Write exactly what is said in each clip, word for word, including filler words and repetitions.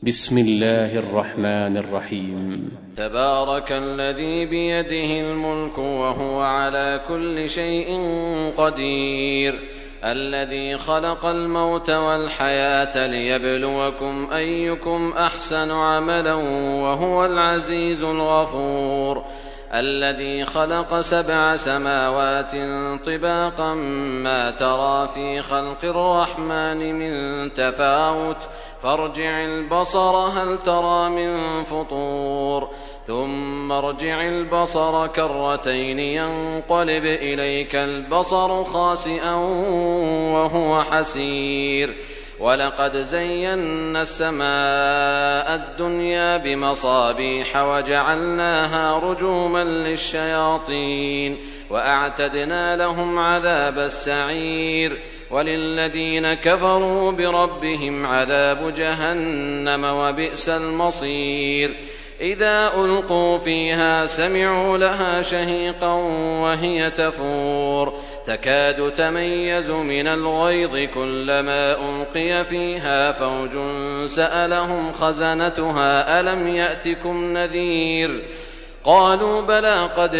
بسم الله الرحمن الرحيم. تبارك الذي بيده الملك وهو على كل شيء قدير، الذي خلق الموت والحياة ليبلوكم أيكم أحسن عملا وهو العزيز الغفور، الذي خلق سبع سماوات طباقا ما ترى في خلق الرحمن من تفاوت فارجع البصر هل ترى من فطور، ثم ارجع البصر كرتين ينقلب إليك البصر خاسئا وهو حسير، ولقد زينا السماء الدنيا بمصابيح وجعلناها رجوما للشياطين وأعتدنا لهم عذاب السعير، وللذين كفروا بربهم عذاب جهنم وبئس المصير. إذا ألقوا فيها سمعوا لها شهيقا وهي تفور تكاد تميز من الغيظ كلما ألقي فيها فوج سألهم خزنتها ألم يأتكم نذير، قالوا بلى قد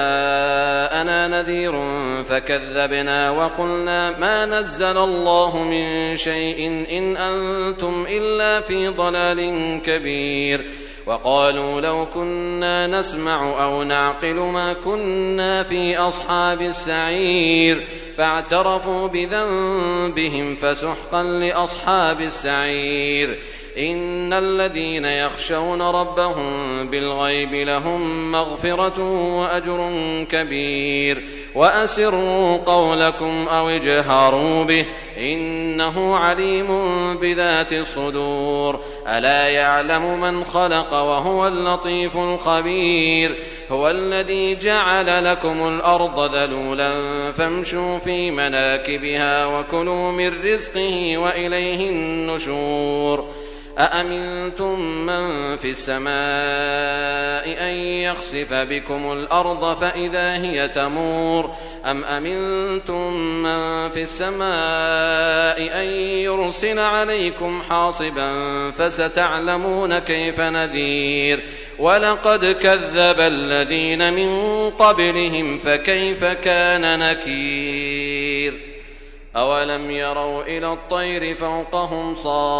جاءنا نذير فكذبنا وقلنا ما نزل الله من شيء إن أنتم إلا في ضلال كبير، وقالوا لو كنا نسمع أو نعقل ما كنا في أصحاب السعير، فاعترفوا بذنبهم فسحقا لأصحاب السعير. إن الذين يخشون ربهم بالغيب لهم مغفرة وأجر كبير، وأسروا قولكم أو اجهروا به إنه عليم بذات الصدور، ألا يعلم من خلق وهو اللطيف الخبير. هو الذي جعل لكم الأرض ذلولا فامشوا في مناكبها وكلوا من رزقه وإليه النشور. أأمنتم من في السماء أن يخسف بكم الأرض فإذا هي تمور، أم أمنتم من في السماء أن يرسل عليكم حاصبا فستعلمون كيف نذير. ولقد كذب الذين من قبلهم فكيف كان نكير. أولم يروا إلى الطير فوقهم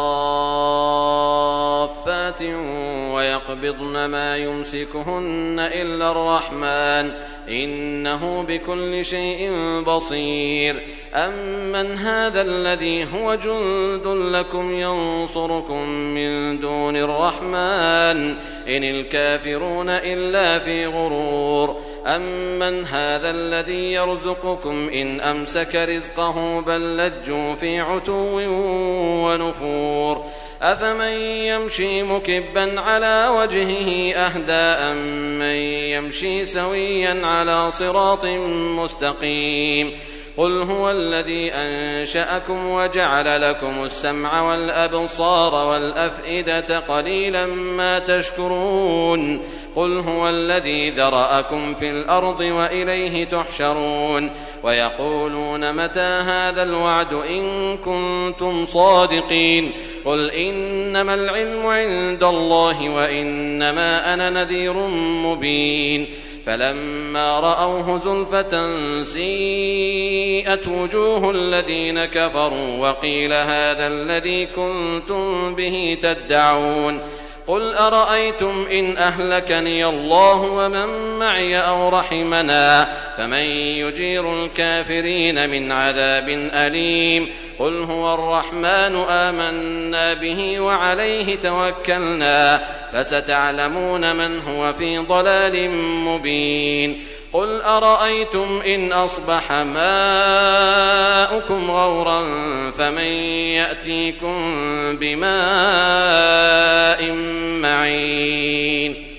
صافات ويقبضن ما يمسكهن إلا الرحمن إنه بكل شيء بصير. أمن هذا الذي هو جند لكم ينصركم من دون الرحمن إن الكافرون إلا في غرور. أمن هذا الذي يرزقكم إن أمسك رزقه بل لجوا في عتو ونفور. أفمن يمشي مكبا على وجهه أهدى أمن يمشي سويا على صراط مستقيم. قل هو الذي أنشأكم وجعل لكم السمع والأبصار والأفئدة قليلا ما تشكرون. قل هو الذي ذرأكم في الأرض وإليه تحشرون. ويقولون متى هذا الوعد إن كنتم صادقين. قل إنما العلم عند الله وإنما أنا نذير مبين. فلما رأوه زلفة سيئت وجوه الذين كفروا وقيل هذا الذي كنتم به تدعون. قل أرأيتم إن أهلكني الله ومن معي أو رحمنا فمن يجير الكافرين من عذاب أليم. قل هو الرحمن آمنا به وعليه توكلنا فستعلمون من هو في ضلال مبين. قل أرأيتم إن أصبح ماؤكم غورا فمن يأتيكم بماء معين.